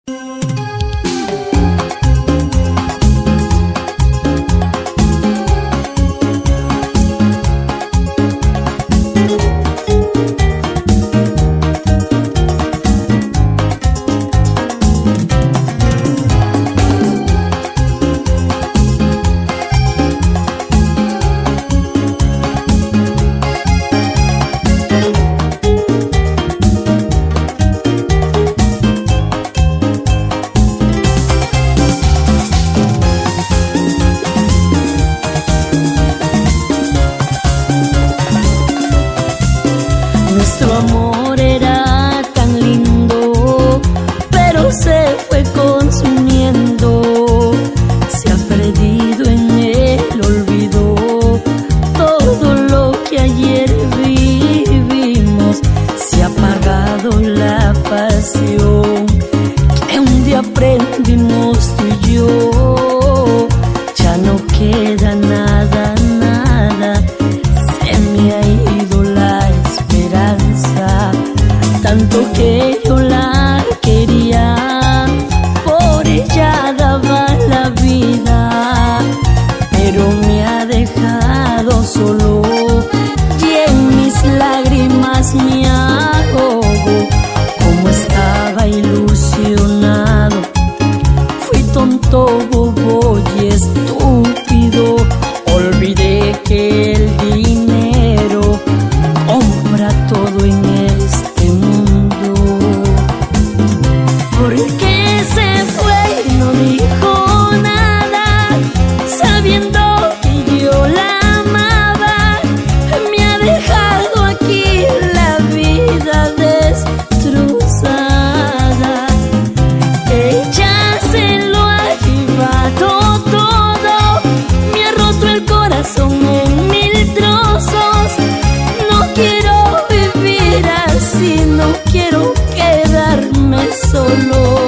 Nuestro amor era tan lindo, pero se fue consumiendo. Se ha perdido en el olvido todo lo que ayer vivimos. Se ha apagado la pasión que un día aprendimos tú y yo. Ya no queda nada, nada. Se me ha ido la esperanza, tanto que yo la quería, por ella daba la vida, pero me ha dejado solo y en mis lágrimas me ahogo. Como estaba ilusionado, fui tonto, bobo y estúpido. Olvidé que el dinero compra todo en este mundo. ¿Por qué se fue y no dijo nada, sabiendo que yo la amaba? Me ha dejado aquí la vida destrozada. Ella se lo ha llevado todo, me ha roto el corazón en mil trozos. No quiero vivir así, no quiero quedarme solo.